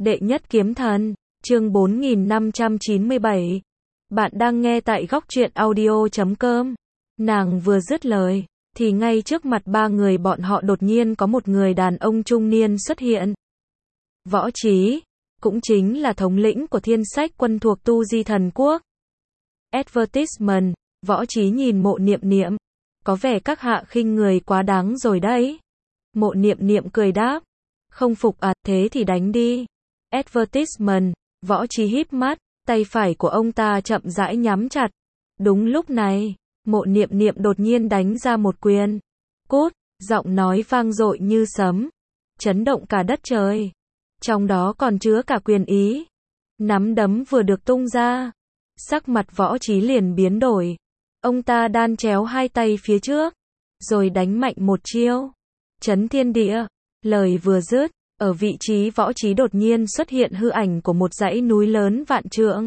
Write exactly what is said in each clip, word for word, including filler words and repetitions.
Đệ nhất kiếm thần, chương bốn nghìn năm trăm chín mươi bảy. Bạn đang nghe tại góc truyện audio chấm com. Nàng vừa dứt lời, thì ngay trước mặt ba người bọn họ đột nhiên có một người đàn ông trung niên xuất hiện. Võ Trí, cũng chính là thống lĩnh của thiên sách quân thuộc Tu Di Thần Quốc. Advertisement, Võ Trí nhìn Mộ Niệm Niệm, có vẻ các hạ khinh người quá đáng rồi đấy. Mộ Niệm Niệm cười đáp, không phục à, thế thì đánh đi. Advertisement, Võ Trí híp mắt, tay phải của ông ta chậm rãi nhắm chặt. Đúng lúc này, Mộ Niệm Niệm đột nhiên đánh ra một quyền. Cút, giọng nói vang dội như sấm, chấn động cả đất trời. Trong đó còn chứa cả quyền ý. Nắm đấm vừa được tung ra, sắc mặt Võ Trí liền biến đổi. Ông ta đan chéo hai tay phía trước, rồi đánh mạnh một chiêu. Chấn thiên địa, lời vừa dứt, ở vị trí Võ Trí đột nhiên xuất hiện hư ảnh của một dãy núi lớn vạn trượng.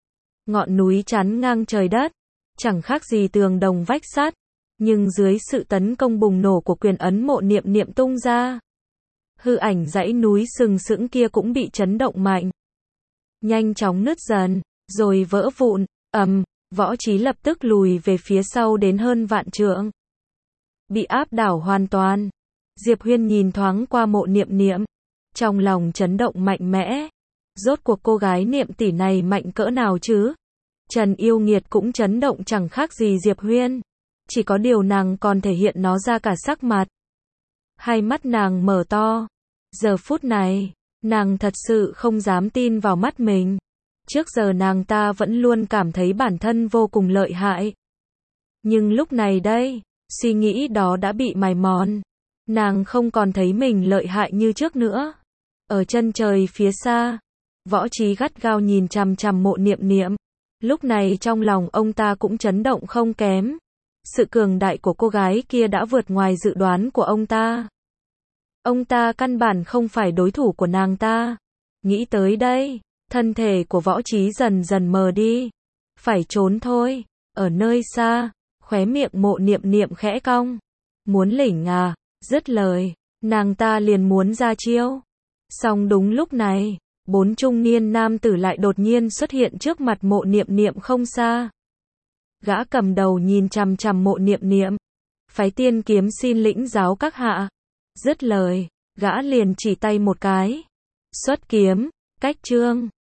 Ngọn núi chắn ngang trời đất, chẳng khác gì tường đồng vách sắt, nhưng dưới sự tấn công bùng nổ của quyền ấn Mộ Niệm Niệm tung ra, hư ảnh dãy núi sừng sững kia cũng bị chấn động mạnh, nhanh chóng nứt dần, rồi vỡ vụn. Ầm, Võ Trí lập tức lùi về phía sau đến hơn vạn trượng, bị áp đảo hoàn toàn. Diệp Huyên nhìn thoáng qua Mộ Niệm Niệm, trong lòng chấn động mạnh mẽ. Rốt cuộc cô gái Niệm tỷ này mạnh cỡ nào chứ? Trần Yêu Nghiệt cũng chấn động chẳng khác gì Diệp Huyên, chỉ có điều nàng còn thể hiện nó ra cả sắc mặt. Hai mắt nàng mở to. Giờ phút này, nàng thật sự không dám tin vào mắt mình. Trước giờ nàng ta vẫn luôn cảm thấy bản thân vô cùng lợi hại. Nhưng lúc này đây, suy nghĩ đó đã bị mài mòn. Nàng không còn thấy mình lợi hại như trước nữa. Ở chân trời phía xa, Võ Trí gắt gao nhìn chằm chằm Mộ Niệm Niệm. Lúc này trong lòng ông ta cũng chấn động không kém. Sự cường đại của cô gái kia đã vượt ngoài dự đoán của ông ta. Ông ta căn bản không phải đối thủ của nàng ta. Nghĩ tới đây, thân thể của Võ Trí dần dần mờ đi. Phải trốn thôi. Ở nơi xa, khóe miệng Mộ Niệm Niệm khẽ cong. Muốn lỉnh à? Dứt lời, nàng ta liền muốn ra chiêu. Song đúng lúc này, bốn trung niên nam tử lại đột nhiên xuất hiện trước mặt Mộ Niệm Niệm không xa. Gã cầm đầu nhìn chằm chằm Mộ Niệm Niệm. Phái Tiên Kiếm xin lĩnh giáo các hạ. Dứt lời, gã liền chỉ tay một cái. Xuất kiếm, cách chương.